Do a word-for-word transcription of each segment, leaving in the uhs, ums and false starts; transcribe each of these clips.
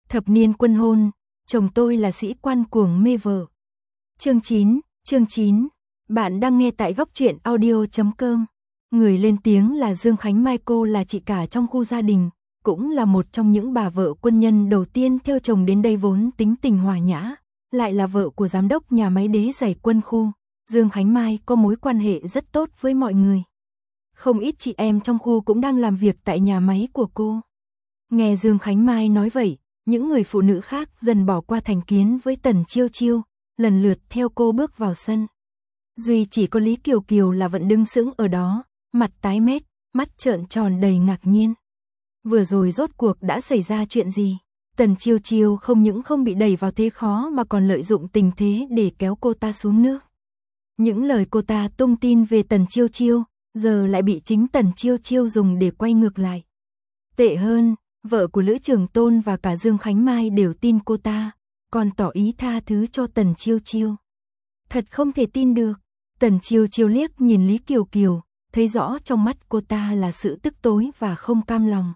Thập niên quân hôn, chồng tôi là sĩ quan cuồng mê vợ. Chương chín, chương chín. Bạn đang nghe tại góc truyện audio chấm com. Người lên tiếng là Dương Khánh Mai, cô là chị cả trong khu gia đình, cũng là một trong những bà vợ quân nhân đầu tiên theo chồng đến đây, vốn tính tình hòa nhã, lại là vợ của giám đốc nhà máy đế giày quân khu. Dương Khánh Mai có mối quan hệ rất tốt với mọi người. Không ít chị em trong khu cũng đang làm việc tại nhà máy của cô. Nghe Dương Khánh Mai nói vậy, những người phụ nữ khác dần bỏ qua thành kiến với Tần Chiêu Chiêu, lần lượt theo cô bước vào sân. Duy chỉ có Lý Kiều Kiều là vẫn đứng sững ở đó, mặt tái mét, mắt trợn tròn đầy ngạc nhiên. Vừa rồi rốt cuộc đã xảy ra chuyện gì? Tần Chiêu Chiêu không những không bị đẩy vào thế khó mà còn lợi dụng tình thế để kéo cô ta xuống nước. Những lời cô ta tung tin về Tần Chiêu Chiêu, giờ lại bị chính Tần Chiêu Chiêu dùng để quay ngược lại. Tệ hơn, vợ của Lữ Trường Tôn và cả Dương Khánh Mai đều tin cô ta, còn tỏ ý tha thứ cho Tần Chiêu Chiêu. Thật không thể tin được. Tần Chiêu Chiêu liếc nhìn Lý Kiều Kiều, thấy rõ trong mắt cô ta là sự tức tối và không cam lòng.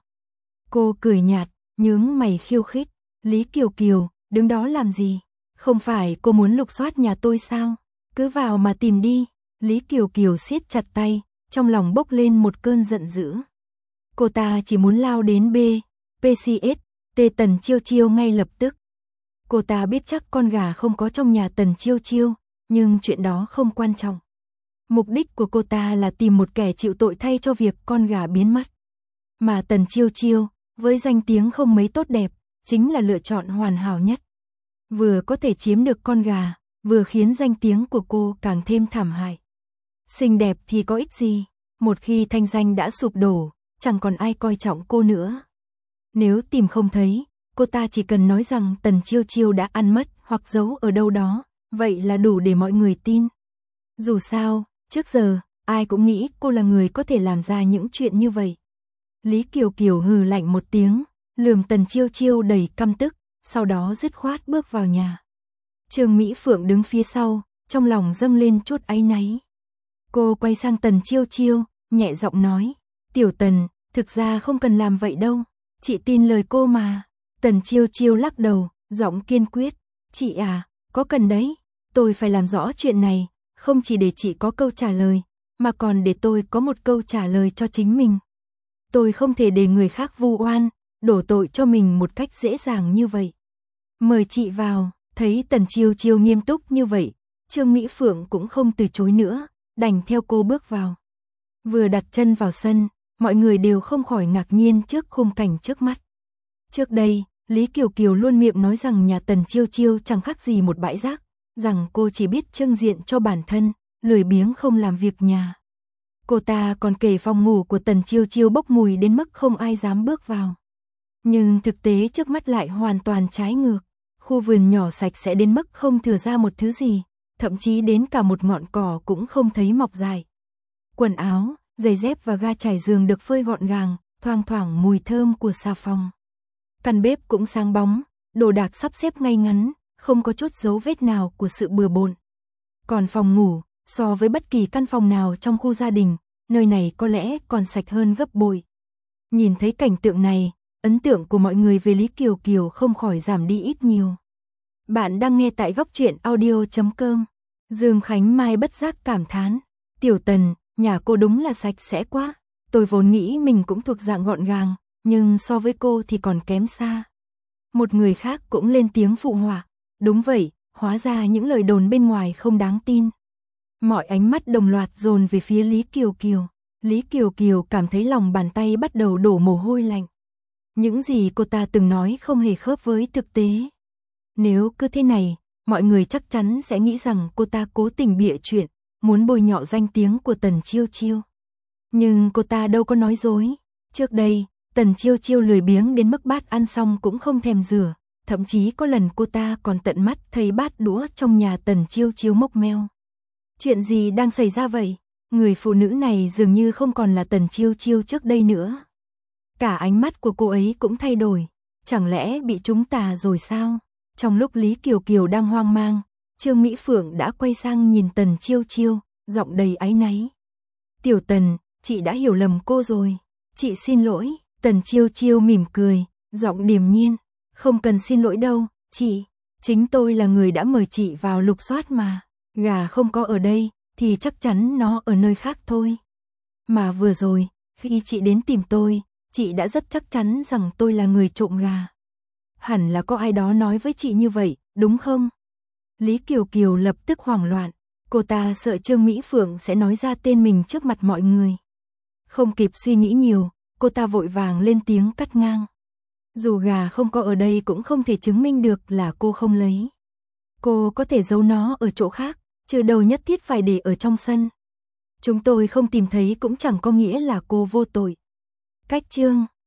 Cô cười nhạt, nhướng mày khiêu khích. Lý Kiều Kiều, đứng đó làm gì? Không phải cô muốn lục soát nhà tôi sao? Cứ vào mà tìm đi. Lý Kiều Kiều siết chặt tay, trong lòng bốc lên một cơn giận dữ. Cô ta chỉ muốn lao đến B, pê xê ét, T Tần Chiêu Chiêu ngay lập tức. Cô ta biết chắc con gà không có trong nhà Tần Chiêu Chiêu, nhưng chuyện đó không quan trọng. Mục đích của cô ta là tìm một kẻ chịu tội thay cho việc con gà biến mất. Mà Tần Chiêu Chiêu, với danh tiếng không mấy tốt đẹp, chính là lựa chọn hoàn hảo nhất. Vừa có thể chiếm được con gà, vừa khiến danh tiếng của cô càng thêm thảm hại. Xinh đẹp thì có ích gì, một khi thanh danh đã sụp đổ, chẳng còn ai coi trọng cô nữa. Nếu tìm không thấy, cô ta chỉ cần nói rằng Tần Chiêu Chiêu đã ăn mất hoặc giấu ở đâu đó, vậy là đủ để mọi người tin. Dù sao, trước giờ, ai cũng nghĩ cô là người có thể làm ra những chuyện như vậy. Lý Kiều Kiều hừ lạnh một tiếng, lườm Tần Chiêu Chiêu đầy căm tức, sau đó dứt khoát bước vào nhà. Trương Mỹ Phượng đứng phía sau, trong lòng dâng lên chút áy náy. Cô quay sang Tần Chiêu Chiêu, nhẹ giọng nói, Tiểu Tần, thực ra không cần làm vậy đâu, chị tin lời cô mà. Tần Chiêu Chiêu lắc đầu, giọng kiên quyết, chị à, có cần đấy, tôi phải làm rõ chuyện này, không chỉ để chị có câu trả lời, mà còn để tôi có một câu trả lời cho chính mình. Tôi không thể để người khác vu oan, đổ tội cho mình một cách dễ dàng như vậy. Mời chị vào. Thấy Tần Chiêu Chiêu nghiêm túc như vậy, Trương Mỹ Phượng cũng không từ chối nữa, đành theo cô bước vào. Vừa đặt chân vào sân, mọi người đều không khỏi ngạc nhiên trước khung cảnh trước mắt. Trước đây, Lý Kiều Kiều luôn miệng nói rằng nhà Tần Chiêu Chiêu chẳng khác gì một bãi rác, rằng cô chỉ biết trưng diện cho bản thân, lười biếng không làm việc nhà. Cô ta còn kể phòng ngủ của Tần Chiêu Chiêu bốc mùi đến mức không ai dám bước vào. Nhưng thực tế trước mắt lại hoàn toàn trái ngược. Khu vườn nhỏ sạch sẽ đến mức không thừa ra một thứ gì, thậm chí đến cả một ngọn cỏ cũng không thấy mọc dài. Quần áo, giày dép và ga trải giường được phơi gọn gàng, thoang thoảng mùi thơm của xà phòng. Căn bếp cũng sáng bóng, đồ đạc sắp xếp ngay ngắn, không có chút dấu vết nào của sự bừa bộn. Còn phòng ngủ, so với bất kỳ căn phòng nào trong khu gia đình, nơi này có lẽ còn sạch hơn gấp bội. Nhìn thấy cảnh tượng này, ấn tượng của mọi người về Lý Kiều Kiều không khỏi giảm đi ít nhiều. Bạn đang nghe tại góc truyện audio chấm com. Dương Khánh Mai bất giác cảm thán, Tiểu Tần, nhà cô đúng là sạch sẽ quá. Tôi vốn nghĩ mình cũng thuộc dạng gọn gàng, nhưng so với cô thì còn kém xa. Một người khác cũng lên tiếng phụ họa, đúng vậy, hóa ra những lời đồn bên ngoài không đáng tin. Mọi ánh mắt đồng loạt dồn về phía Lý Kiều Kiều. Lý Kiều Kiều cảm thấy lòng bàn tay bắt đầu đổ mồ hôi lạnh. Những gì cô ta từng nói không hề khớp với thực tế. Nếu cứ thế này, mọi người chắc chắn sẽ nghĩ rằng cô ta cố tình bịa chuyện, muốn bôi nhọ danh tiếng của Tần Chiêu Chiêu. Nhưng cô ta đâu có nói dối. Trước đây, Tần Chiêu Chiêu lười biếng đến mức bát ăn xong cũng không thèm rửa, thậm chí có lần cô ta còn tận mắt thấy bát đũa trong nhà Tần Chiêu Chiêu mốc meo. Chuyện gì đang xảy ra vậy? Người phụ nữ này dường như không còn là Tần Chiêu Chiêu trước đây nữa. Cả ánh mắt của cô ấy cũng thay đổi, chẳng lẽ bị trúng tà rồi sao? Trong lúc Lý Kiều Kiều đang hoang mang, Trương Mỹ Phượng đã quay sang nhìn Tần Chiêu Chiêu, giọng đầy áy náy. Tiểu Tần, chị đã hiểu lầm cô rồi, chị xin lỗi. Tần Chiêu Chiêu mỉm cười, giọng điềm nhiên, Không cần xin lỗi đâu, chị. Chính tôi là người đã mời chị vào lục soát mà. Gà không có ở đây, thì chắc chắn nó ở nơi khác thôi. Mà vừa rồi, khi chị đến tìm tôi, chị đã rất chắc chắn rằng tôi là người trộm gà. Hẳn là có ai đó nói với chị như vậy, đúng không? Lý Kiều Kiều lập tức hoảng loạn. Cô ta sợ Trương Mỹ Phượng sẽ nói ra tên mình trước mặt mọi người. Không kịp suy nghĩ nhiều, cô ta vội vàng lên tiếng cắt ngang. Dù gà không có ở đây cũng không thể chứng minh được là cô không lấy. Cô có thể giấu nó ở chỗ khác, chứ đâu nhất thiết phải để ở trong sân. Chúng tôi không tìm thấy cũng chẳng có nghĩa là cô vô tội. Cách chương